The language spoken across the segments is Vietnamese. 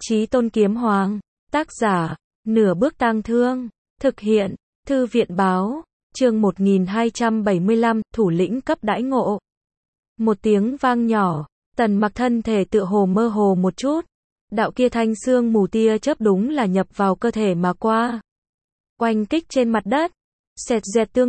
Chí Tôn Kiếm Hoàng, tác giả, Nửa Bước Tang Thương, thực hiện, Thư viện báo, chương 1275, thủ lĩnh cấp đãi ngộ. Một tiếng vang nhỏ, Tần Mặc thân thể tựa hồ mơ hồ một chút, đạo kia thanh xương mù tia chớp đúng là nhập vào cơ thể mà qua. Oanh kích trên mặt đất, sẹt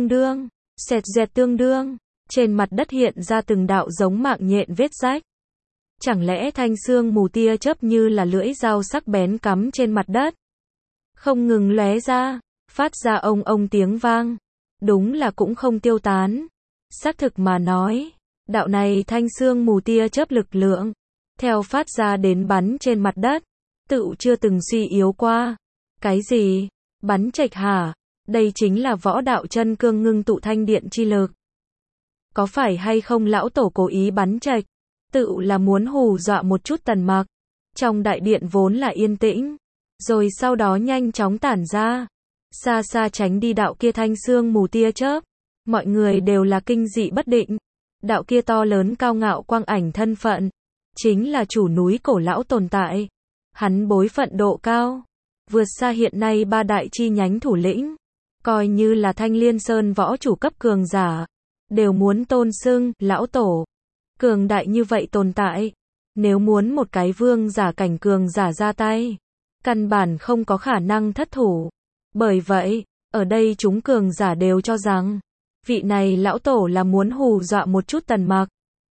dẹt tương đương, trên mặt đất hiện ra từng đạo giống mạng nhện vết rách. Chẳng lẽ thanh xương mù tia chớp như là lưỡi dao sắc bén cắm trên mặt đất, không ngừng lóe ra, phát ra ông tiếng vang, đúng là cũng không tiêu tán. Xác thực mà nói, đạo này thanh xương mù tia chớp lực lượng, theo phát ra đến bắn trên mặt đất, tựu chưa từng suy yếu qua. Cái gì? Bắn trạch hả? Đây chính là võ đạo chân cương ngưng tụ thanh điện chi lực. Có phải hay không lão tổ cố ý bắn trạch, tựu là muốn hù dọa một chút Tần Mặc. Trong đại điện vốn là yên tĩnh, rồi sau đó nhanh chóng tản ra, xa xa tránh đi đạo kia thanh xương mù tia chớp. Mọi người đều là kinh dị bất định. Đạo kia to lớn cao ngạo quang ảnh thân phận, chính là chủ núi cổ lão tồn tại. Hắn bối phận độ cao, vượt xa hiện nay ba đại chi nhánh thủ lĩnh, coi như là Thanh Liên Sơn võ chủ cấp cường giả, đều muốn tôn xưng lão tổ. Cường đại như vậy tồn tại, nếu muốn một cái vương giả cảnh cường giả ra tay, căn bản không có khả năng thất thủ. Bởi vậy, ở đây chúng cường giả đều cho rằng, vị này lão tổ là muốn hù dọa một chút Tần Mặc.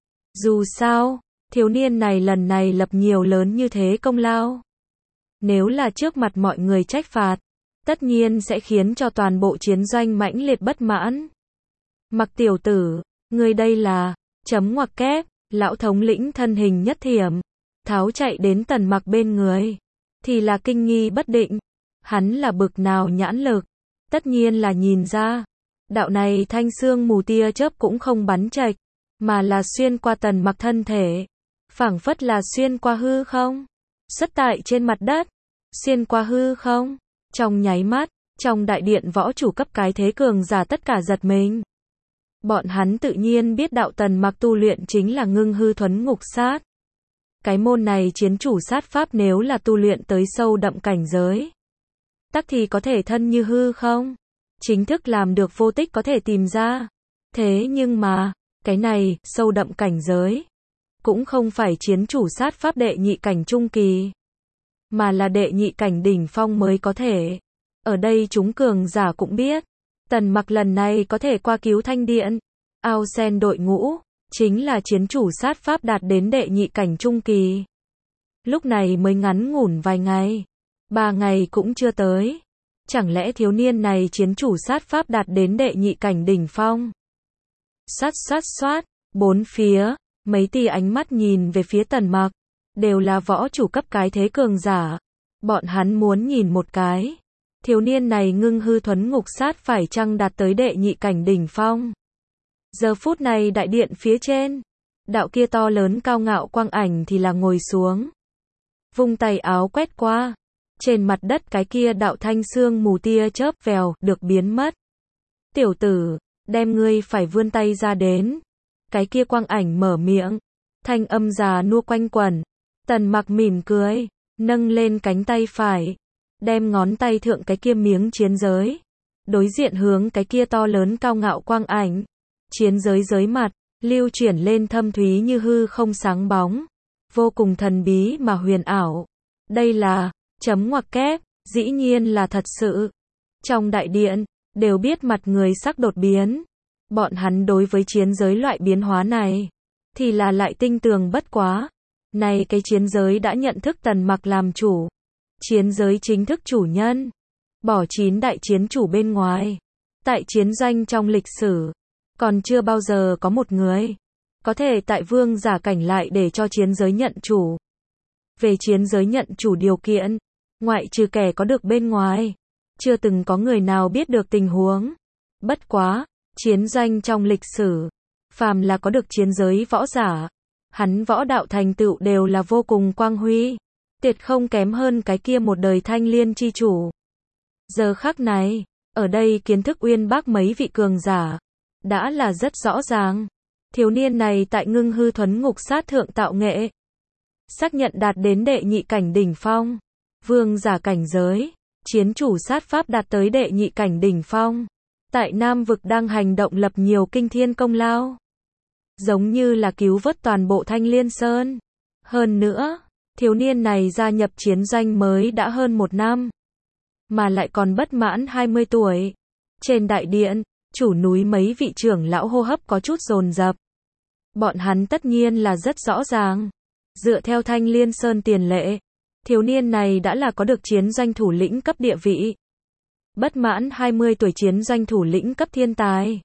Dù sao, thiếu niên này lần này lập nhiều lớn như thế công lao, nếu là trước mặt mọi người trách phạt, tất nhiên sẽ khiến cho toàn bộ chiến doanh mãnh liệt bất mãn. Mặc tiểu tử, ngươi đây là, chấm ngoặc kép, lão thống lĩnh thân hình nhất thiểm, tháo chạy đến Tần Mặc bên người, thì là kinh nghi bất định. Hắn là bực nào nhãn lực, tất nhiên là nhìn ra, đạo này thanh xương mù tia chớp cũng không bắn trạch, mà là xuyên qua Tần Mặc thân thể, phảng phất là xuyên qua hư không, xuất tại trên mặt đất, xuyên qua hư không. Trong nháy mắt, trong đại điện võ chủ cấp cái thế cường giả tất cả giật mình. Bọn hắn tự nhiên biết đạo Tần Mặc tu luyện chính là ngưng hư thuấn ngục sát. Cái môn này chiến chủ sát pháp nếu là tu luyện tới sâu đậm cảnh giới, tắc thì có thể thân như hư không, chính thức làm được vô tích có thể tìm ra. Thế nhưng mà, cái này, sâu đậm cảnh giới, cũng không phải chiến chủ sát pháp đệ nhị cảnh trung kỳ, mà là đệ nhị cảnh đỉnh phong mới có thể. Ở đây chúng cường giả cũng biết, Tần Mặc lần này có thể qua cứu thanh điện, ao sen đội ngũ, chính là chiến chủ sát pháp đạt đến đệ nhị cảnh trung kỳ. Lúc này mới ngắn ngủn vài ngày, 3 ngày cũng chưa tới. Chẳng lẽ thiếu niên này chiến chủ sát pháp đạt đến đệ nhị cảnh đỉnh phong? Xoát, bốn phía, mấy tia ánh mắt nhìn về phía Tần Mặc, đều là võ chủ cấp cái thế cường giả. Bọn hắn muốn nhìn một cái, thiếu niên này ngưng hư thuấn ngục sát phải chăng đạt tới đệ nhị cảnh đỉnh phong. Giờ phút này đại điện phía trên, đạo kia to lớn cao ngạo quang ảnh thì là ngồi xuống, vung tay áo quét qua, trên mặt đất cái kia đạo thanh xương mù tia chớp vèo được biến mất. Tiểu tử, đem ngươi phải vươn tay ra đến. Cái kia quang ảnh mở miệng, thanh âm già nua quanh quẩn. Tần Mặc mỉm cười, nâng lên cánh tay phải, đem ngón tay thượng cái kia miếng chiến giới, đối diện hướng cái kia to lớn cao ngạo quang ảnh. Chiến giới giới mặt, lưu chuyển lên thâm thúy như hư không sáng bóng, vô cùng thần bí mà huyền ảo. Đây là, chấm ngoặc kép, dĩ nhiên là thật sự. Trong đại điện, đều biết mặt người sắc đột biến. Bọn hắn đối với chiến giới loại biến hóa này, thì là lại tinh tường bất quá. Này cái chiến giới đã nhận thức Tần Mặc làm chủ. Chiến giới chính thức chủ nhân. Bỏ 9 đại chiến chủ bên ngoài. Tại chiến doanh trong lịch sử, còn chưa bao giờ có một người có thể tại vương giả cảnh lại để cho chiến giới nhận chủ. Về chiến giới nhận chủ điều kiện, ngoại trừ kẻ có được bên ngoài, chưa từng có người nào biết được tình huống. Bất quá, chiến doanh trong lịch sử, phàm là có được chiến giới võ giả, hắn võ đạo thành tựu đều là vô cùng quang huy, tuyệt không kém hơn cái kia một đời thanh liên chi chủ. Giờ khắc này, ở đây kiến thức uyên bác mấy vị cường giả, đã là rất rõ ràng. Thiếu niên này tại ngưng hư thuấn ngục sát thượng tạo nghệ, xác nhận đạt đến đệ nhị cảnh đỉnh phong. Vương giả cảnh giới, chiến chủ sát pháp đạt tới đệ nhị cảnh đỉnh phong. Tại Nam vực đang hành động lập nhiều kinh thiên công lao. Giống như là cứu vớt toàn bộ Thanh Liên Sơn. Hơn nữa, thiếu niên này gia nhập chiến doanh mới đã hơn 1 năm. Mà lại còn bất mãn 20 tuổi. Trên đại điện, chủ núi mấy vị trưởng lão hô hấp có chút dồn dập. Bọn hắn tất nhiên là rất rõ ràng. Dựa theo Thanh Liên Sơn tiền lệ, thiếu niên này đã là có được chiến doanh thủ lĩnh cấp địa vị. Bất mãn 20 tuổi chiến doanh thủ lĩnh cấp thiên tài.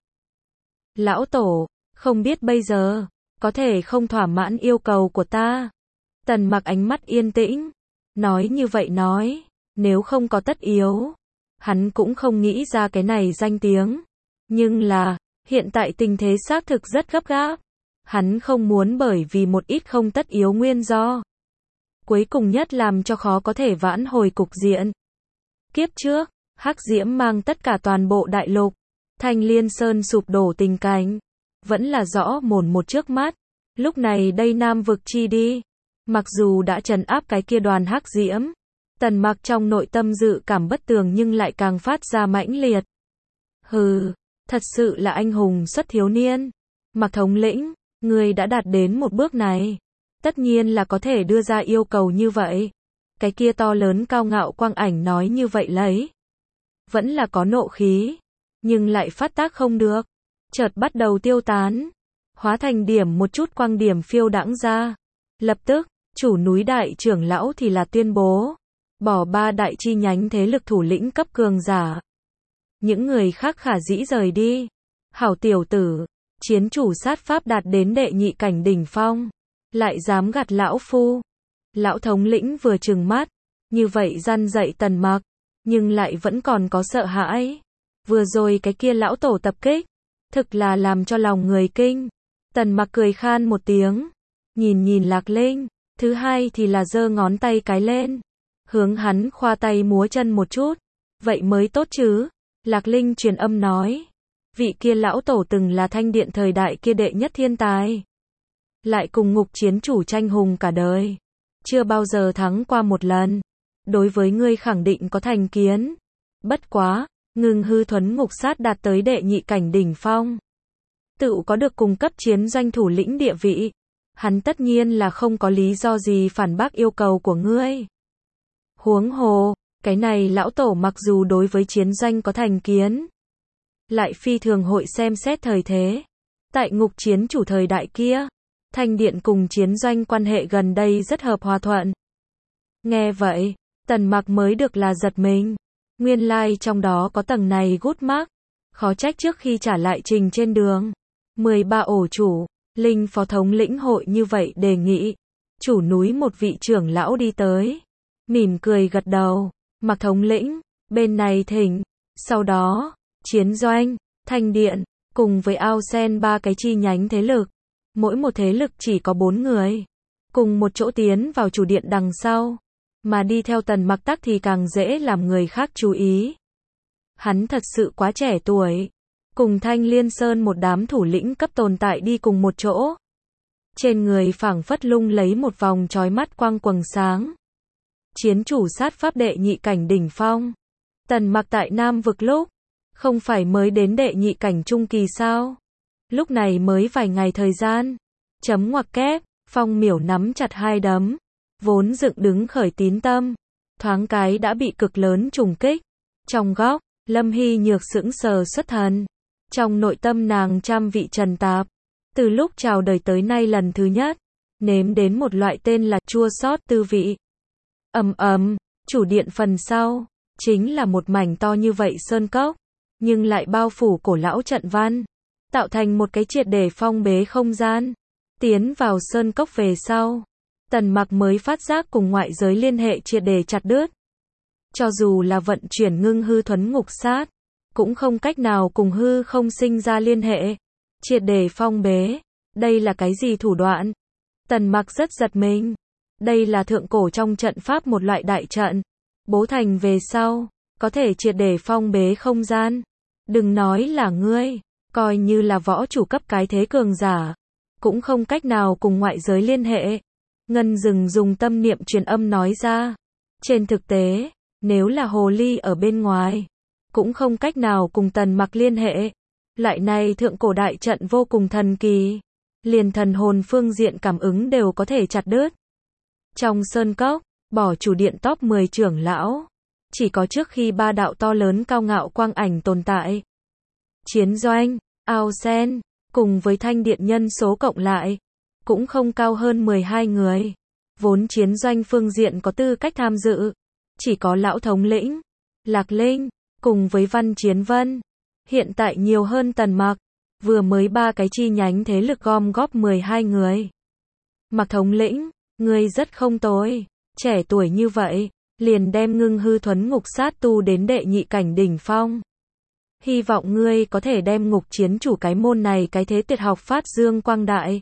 Lão tổ, không biết bây giờ, có thể không thỏa mãn yêu cầu của ta. Tần Mặc ánh mắt yên tĩnh. Nói như vậy nói, nếu không có tất yếu, hắn cũng không nghĩ ra cái này danh tiếng. Nhưng là, hiện tại tình thế xác thực rất gấp gáp. Hắn không muốn bởi vì một ít không tất yếu nguyên do. Cuối cùng nhất làm cho khó có thể vãn hồi cục diện. Kiếp trước, Hắc Diễm mang tất cả toàn bộ đại lục. Thanh Liên Sơn sụp đổ tình cảnh. Vẫn là rõ mồn một trước mắt. Lúc này đây Nam vực chi đi. Mặc dù đã trấn áp cái kia đoàn Hắc Diễm. Tần Mặc trong nội tâm dự cảm bất tường nhưng lại càng phát ra mãnh liệt. Hừ, thật sự là anh hùng xuất thiếu niên. Mặc thống lĩnh, người đã đạt đến một bước này. Tất nhiên là có thể đưa ra yêu cầu như vậy. Cái kia to lớn cao ngạo quang ảnh nói như vậy lấy. Vẫn là có nộ khí. Nhưng lại phát tác không được. Chợt bắt đầu tiêu tán. Hóa thành điểm một chút quang điểm phiêu đãng ra. Lập tức, chủ núi đại trưởng lão thì là tuyên bố. Bỏ 3 đại chi nhánh thế lực thủ lĩnh cấp cường giả. Những người khác khả dĩ rời đi. Hảo tiểu tử, chiến chủ sát pháp đạt đến đệ nhị cảnh đỉnh phong. Lại dám gạt lão phu. Lão thống lĩnh vừa trừng mắt. Như vậy răn dạy Tần Mặc. Nhưng lại vẫn còn có sợ hãi. Vừa rồi cái kia lão tổ tập kích. Thực là làm cho lòng người kinh. Tần Mặc cười khan một tiếng. Nhìn Lạc Linh. Thứ hai thì là giơ ngón tay cái lên. Hướng hắn khoa tay múa chân một chút. Vậy mới tốt chứ. Lạc Linh truyền âm nói. Vị kia lão tổ từng là Thanh Điện thời đại kia đệ nhất thiên tài. Lại cùng Ngục chiến chủ tranh hùng cả đời. Chưa bao giờ thắng qua một lần. Đối với ngươi khẳng định có thành kiến. Bất quá, Ngưng Hư Thuấn Ngục Sát đạt tới đệ nhị cảnh đỉnh phong. Tự có được cung cấp chiến doanh thủ lĩnh địa vị. Hắn tất nhiên là không có lý do gì phản bác yêu cầu của ngươi. Huống hồ, cái này lão tổ mặc dù đối với chiến doanh có thành kiến. Lại phi thường hội xem xét thời thế. Tại Ngục chiến chủ thời đại kia, Thanh Điện cùng chiến doanh quan hệ gần đây rất hợp hòa thuận. Nghe vậy, Tần Mặc mới được là giật mình. Nguyên lai trong đó có tầng này gút mác. Khó trách trước khi trả lại trình trên đường. 13 ổ chủ, Linh phó thống lĩnh hội như vậy đề nghị. Chủ núi một vị trưởng lão đi tới. Mỉm cười gật đầu. Mặc thống lĩnh, bên này thỉnh. Sau đó, chiến doanh, Thanh Điện, cùng với Ao Sen 3 cái chi nhánh thế lực. Mỗi một thế lực chỉ có 4 người. Cùng một chỗ tiến vào chủ điện đằng sau. Mà đi theo Tần Mặc tắc thì càng dễ làm người khác chú ý. Hắn thật sự quá trẻ tuổi. Cùng Thanh Liên Sơn một đám thủ lĩnh cấp tồn tại đi cùng một chỗ. Trên người phảng phất lung lấy một vòng chói mắt quang quầng sáng. Chiến chủ sát pháp đệ nhị cảnh đỉnh phong. Tần Mặc tại Nam vực lúc. Không phải mới đến đệ nhị cảnh trung kỳ sao? Lúc này mới vài ngày thời gian. Chấm ngoặc kép, Phong Miểu nắm chặt hai đấm. Vốn dựng đứng khởi tín tâm. Thoáng cái đã bị cực lớn trùng kích. Trong góc, Lâm Hy Nhược sững sờ xuất thần. Trong nội tâm nàng trăm vị trần tạp. Từ lúc chào đời tới nay lần thứ nhất. Nếm đến một loại tên là chua xót tư vị. Chủ điện phần sau. Chính là một mảnh to như vậy sơn cốc. Nhưng lại bao phủ cổ lão trận văn. Tạo thành một cái triệt để phong bế không gian. Tiến vào sơn cốc về sau. Tần Mặc mới phát giác cùng ngoại giới liên hệ triệt để chặt đứt. Cho dù là vận chuyển Ngưng Hư Thuấn Ngục Sát. Cũng không cách nào cùng hư không sinh ra liên hệ. Triệt để phong bế. Đây là cái gì thủ đoạn? Tần Mặc rất giật mình. Đây là thượng cổ trong trận pháp một loại đại trận. Bố thành về sau. Có thể triệt để phong bế không gian. Đừng nói là ngươi. Coi như là võ chủ cấp cái thế cường giả. Cũng không cách nào cùng ngoại giới liên hệ. Ngân Dừng dùng tâm niệm truyền âm nói ra. Trên thực tế, nếu là hồ ly ở bên ngoài, cũng không cách nào cùng Tần Mặc liên hệ. Loại này thượng cổ đại trận vô cùng thần kỳ, liền thần hồn phương diện cảm ứng đều có thể chặt đứt. Trong sơn cốc, bỏ chủ điện top 10 trưởng lão, chỉ có trước khi ba đạo to lớn cao ngạo quang ảnh tồn tại. Chiến doanh, ao sen, cùng với thanh điện nhân số cộng lại, cũng không cao hơn 12 người. Vốn chiến doanh phương diện có tư cách tham dự, chỉ có lão thống lĩnh, Lạc Linh, cùng với Văn Chiến Vân. Hiện tại nhiều hơn Tần Mặc, vừa mới 3 cái chi nhánh thế lực gom góp 12 người. Mặc thống lĩnh, ngươi rất không tồi, trẻ tuổi như vậy, liền đem Ngưng Hư Thuấn Ngục Sát tu đến đệ nhị cảnh đỉnh phong. Hy vọng ngươi có thể đem Ngục Chiến Chủ cái môn này cái thế tuyệt học phát dương quang đại.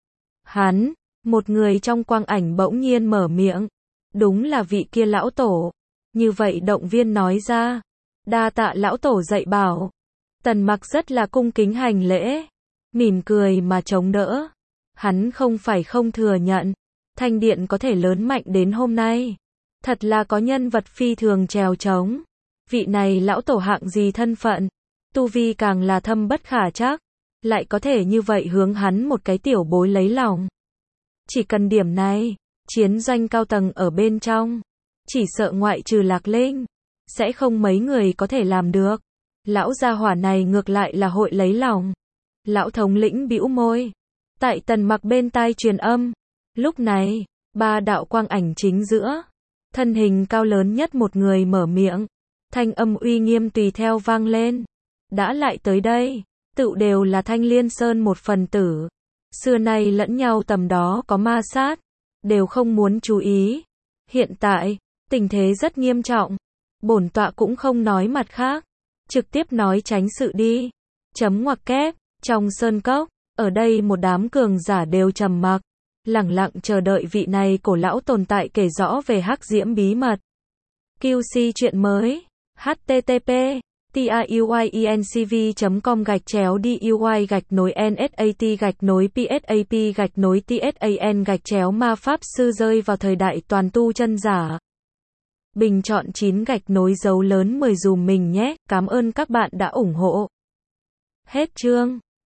Hắn, một người trong quang ảnh bỗng nhiên mở miệng, đúng là vị kia lão tổ. Như vậy động viên nói ra, đa tạ lão tổ dạy bảo. Tần Mặc rất là cung kính hành lễ, mỉm cười mà chống đỡ. Hắn không phải không thừa nhận, thanh điện có thể lớn mạnh đến hôm nay, thật là có nhân vật phi thường trèo trống. Vị này lão tổ hạng gì thân phận, tu vi càng là thâm bất khả trắc, lại có thể như vậy hướng hắn một cái tiểu bối lấy lòng. Chỉ cần điểm này, chiến doanh cao tầng ở bên trong, chỉ sợ ngoại trừ Lạc Linh, sẽ không mấy người có thể làm được. Lão gia hỏa này ngược lại là hội lấy lòng. Lão thống lĩnh bĩu môi, tại Tần Mặc bên tai truyền âm. Lúc này, ba đạo quang ảnh chính giữa, thân hình cao lớn nhất một người mở miệng, thanh âm uy nghiêm tùy theo vang lên. Đã lại tới đây, tự đều là Thanh Liên Sơn một phần tử. Xưa nay lẫn nhau tầm đó có ma sát, đều không muốn chú ý. Hiện tại, tình thế rất nghiêm trọng. Bổn tọa cũng không nói mặt khác, trực tiếp nói tránh sự đi. Chấm ngoặc kép, trong sơn cốc, ở đây một đám cường giả đều trầm mặc, lẳng lặng chờ đợi vị này cổ lão tồn tại kể rõ về hắc diễm bí mật. QC chuyện mới, http tayuy.com/DUI-NSAT-PSAP-TSAN ma pháp sư rơi vào thời đại toàn tu chân giả. Bình chọn 9 dấu lớn 10 dùm mình nhé, cảm ơn các bạn đã ủng hộ. Hết chương.